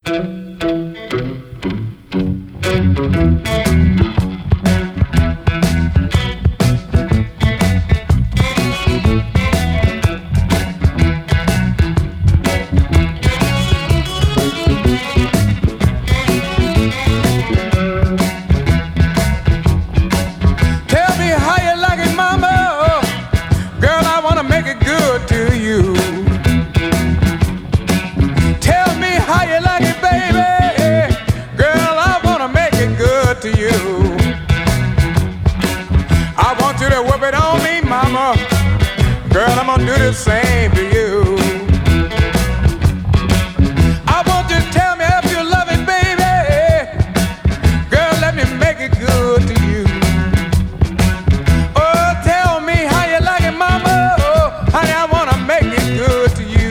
Tell me how you like it, mama. Girl, I wanna make it good to you. Tell me how you like it, baby. Girl, I wanna make it good to you. I want you to whip it on me, mama. Girl, I'm gonna do the same to you. I want you to tell me if you love it, baby. Girl, let me make it good to you. Oh, tell me how you like it, mama. Oh, honey, I wanna make it good to you.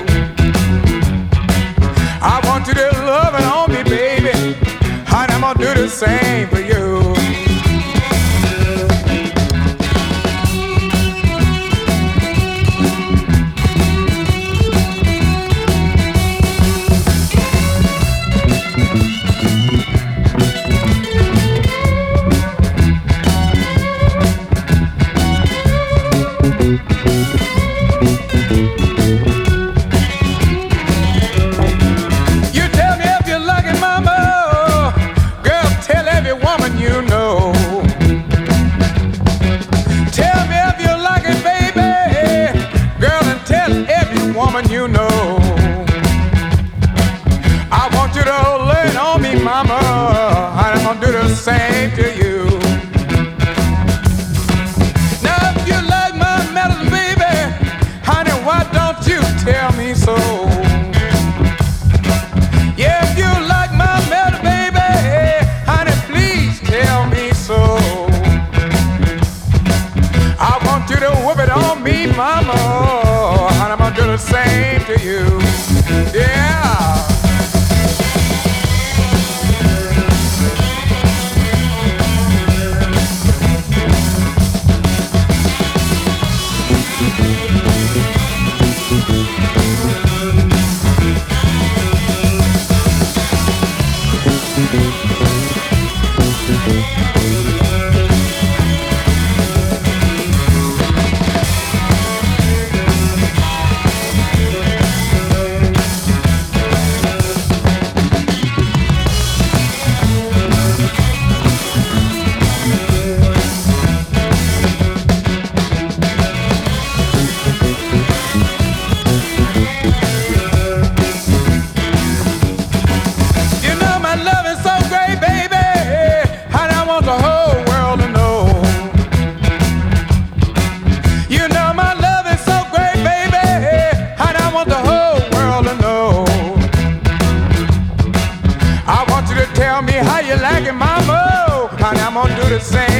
I want you to love it on me, baby. Honey, I'm gonna do the same for you. You tell me if you like it, mama. Girl, tell every woman you know. Tell me if you like it, baby. Girl, and tell every woman you know. I want you to lay it on me, mama. I'm gonna do the same to you. Now, if you like my medicine, baby, honey, why don't you tell me so? Yeah, if you like my medicine, baby, honey, please tell me so. I want you to whip it on me, mama, and I'm gonna do the same to you. Yeah. You know my love is so great, baby, and I want the whole world to know. You know my love is so great, baby, and I want the whole world to know. I want you to tell me how you like it, mama, and I'm gonna do the same.